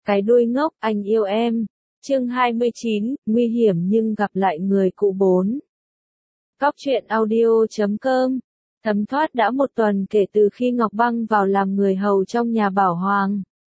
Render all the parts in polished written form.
Cái đuôi ngốc, anh yêu em. Chương 29, nguy hiểm nhưng gặp lại người cũ 4. Cóc truyện audio.com. Thấm thoát đã một tuần kể từ khi Ngọc Băng vào làm người hầu trong nhà Bảo Hoàng.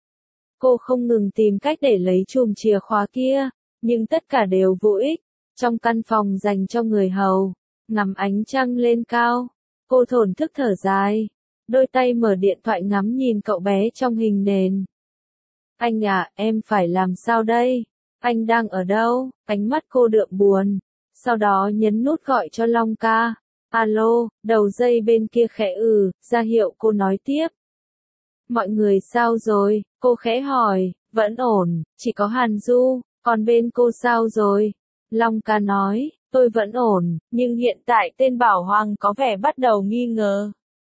Cô không ngừng tìm cách để lấy chùm chìa khóa kia, nhưng tất cả đều vô ích. Trong căn phòng dành cho người hầu, ngắm ánh trăng lên cao, cô thổn thức thở dài, đôi tay mở điện thoại ngắm nhìn cậu bé trong hình nền. Anh à, em phải làm sao đây? Anh đang ở đâu? Ánh mắt cô đượm buồn, sau đó nhấn nút gọi cho Long ca. Alo, đầu dây bên kia khẽ ra hiệu cô nói tiếp. Mọi người sao rồi? Cô khẽ hỏi. Vẫn ổn, chỉ có Hàn Du, còn bên cô sao rồi? Long ca nói, tôi vẫn ổn, nhưng hiện tại tên Bảo Hoàng có vẻ bắt đầu nghi ngờ.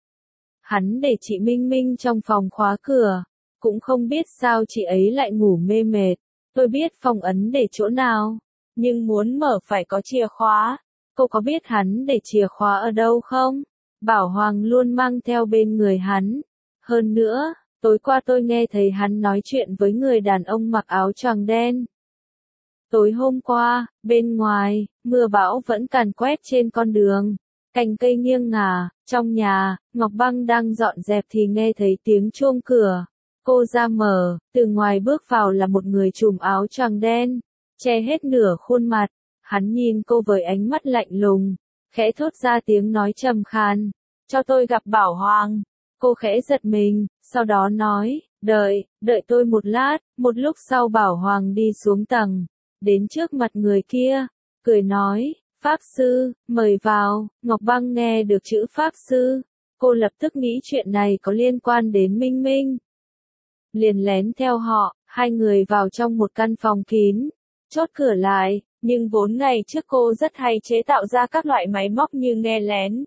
Hắn để chị Minh Minh trong phòng khóa cửa, cũng không biết sao chị ấy lại ngủ mê mệt. Tôi biết phòng ấn để chỗ nào, nhưng muốn mở phải có chìa khóa. Cô có biết hắn để chìa khóa ở đâu không? Bảo Hoàng luôn mang theo bên người hắn. Hơn nữa, tối qua tôi nghe thấy hắn nói chuyện với người đàn ông mặc áo choàng đen. Tối hôm qua, bên ngoài, mưa bão vẫn càn quét trên con đường. Cành cây nghiêng ngả, trong nhà, Ngọc Băng đang dọn dẹp thì nghe thấy tiếng chuông cửa. Cô ra mở, từ ngoài bước vào là một người trùm áo choàng đen, che hết nửa khuôn mặt. Hắn nhìn cô với ánh mắt lạnh lùng, khẽ thốt ra tiếng nói trầm khàn, cho tôi gặp Bảo Hoàng. Cô khẽ giật mình, sau đó nói, đợi tôi một lát. Một lúc sau Bảo Hoàng đi xuống tầng, đến trước mặt người kia, cười nói, Pháp Sư, mời vào. Ngọc Băng nghe được chữ Pháp Sư, cô lập tức nghĩ chuyện này có liên quan đến Minh Minh. Liền lén theo họ, hai người vào trong một căn phòng kín, chốt cửa lại, nhưng vốn ngày trước cô rất hay chế tạo ra các loại máy móc như nghe lén.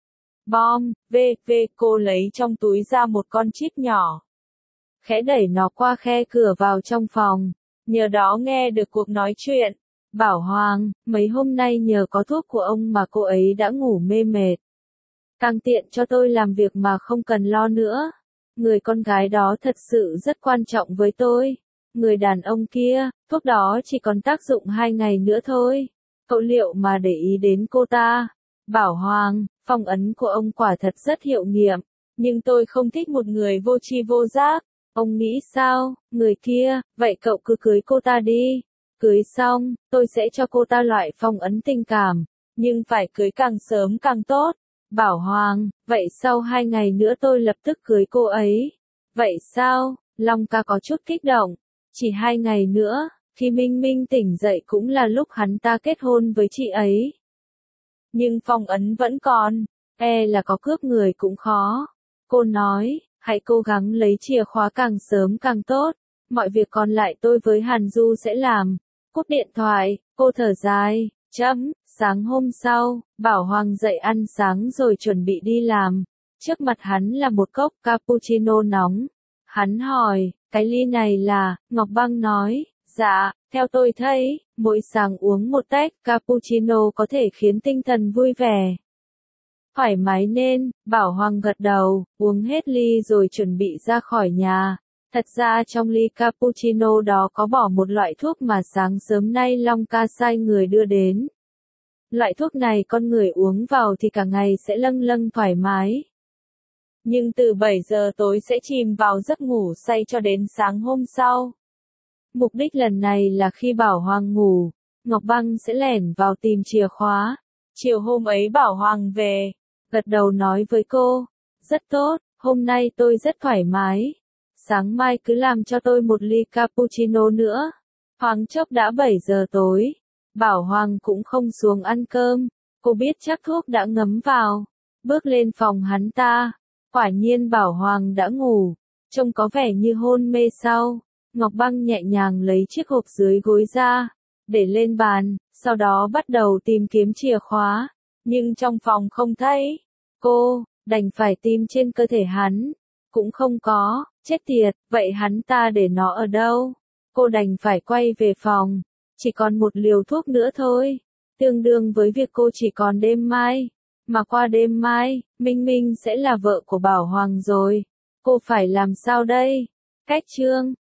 Bom, cô lấy trong túi ra một con chip nhỏ. Khẽ đẩy nó qua khe cửa vào trong phòng, nhờ đó nghe được cuộc nói chuyện. Bảo Hoàng, mấy hôm nay nhờ có thuốc của ông mà cô ấy đã ngủ mê mệt. Càng tiện cho tôi làm việc mà không cần lo nữa. Người con gái đó thật sự rất quan trọng với tôi. Người đàn ông kia, thuốc đó chỉ còn tác dụng 2 ngày nữa thôi. Cậu liệu mà để ý đến cô ta? Bảo Hoàng, phong ấn của ông quả thật rất hiệu nghiệm, nhưng tôi không thích một người vô tri vô giác. Ông nghĩ sao? Người kia, vậy cậu cứ cưới cô ta đi. Cưới xong, tôi sẽ cho cô ta loại phong ấn tình cảm, nhưng phải cưới càng sớm càng tốt. Bảo Hoàng, vậy sau 2 ngày nữa tôi lập tức cưới cô ấy. Vậy sao? Long ca có chút kích động. Chỉ 2 ngày nữa, khi Minh Minh tỉnh dậy cũng là lúc hắn ta kết hôn với chị ấy. Nhưng phong ấn vẫn còn, là có cướp người cũng khó. Cô nói, hãy cố gắng lấy chìa khóa càng sớm càng tốt. Mọi việc còn lại tôi với Hàn Du sẽ làm. Cúp điện thoại, cô thở dài. Sáng hôm sau, Bảo Hoàng dậy ăn sáng rồi chuẩn bị đi làm. Trước mặt hắn là một cốc cappuccino nóng. Hắn hỏi, cái ly này là? Ngọc Băng nói, dạ, theo tôi thấy, mỗi sáng uống một tách cappuccino có thể khiến tinh thần vui vẻ. Thoải mái nên, Bảo Hoàng gật đầu, uống hết ly rồi chuẩn bị ra khỏi nhà. Thật ra trong ly cappuccino đó có bỏ một loại thuốc mà sáng sớm nay Long ca sai người đưa đến. Loại thuốc này con người uống vào thì cả ngày sẽ lâng lâng thoải mái. Nhưng từ 7 giờ tối sẽ chìm vào giấc ngủ say cho đến sáng hôm sau. Mục đích lần này là khi Bảo Hoàng ngủ, Ngọc Băng sẽ lẻn vào tìm chìa khóa. Chiều hôm ấy Bảo Hoàng về, gật đầu nói với cô, rất tốt, hôm nay tôi rất thoải mái. Sáng mai cứ làm cho tôi một ly cappuccino nữa. Thoáng chốc đã 7 giờ tối. Bảo Hoàng cũng không xuống ăn cơm. Cô biết chắc thuốc đã ngấm vào. Bước lên phòng hắn ta. Quả nhiên Bảo Hoàng đã ngủ. Trông có vẻ như hôn mê sau. Ngọc Băng nhẹ nhàng lấy chiếc hộp dưới gối ra, để lên bàn, sau đó bắt đầu tìm kiếm chìa khóa. Nhưng trong phòng không thấy. Cô đành phải tìm trên cơ thể hắn. Cũng không có. Chết tiệt, vậy hắn ta để nó ở đâu? Cô đành phải quay về phòng. Chỉ còn một liều thuốc nữa thôi. Tương đương với việc cô chỉ còn đêm mai. Mà qua đêm mai, Minh Minh sẽ là vợ của Bảo Hoàng rồi. Cô phải làm sao đây? Cách chương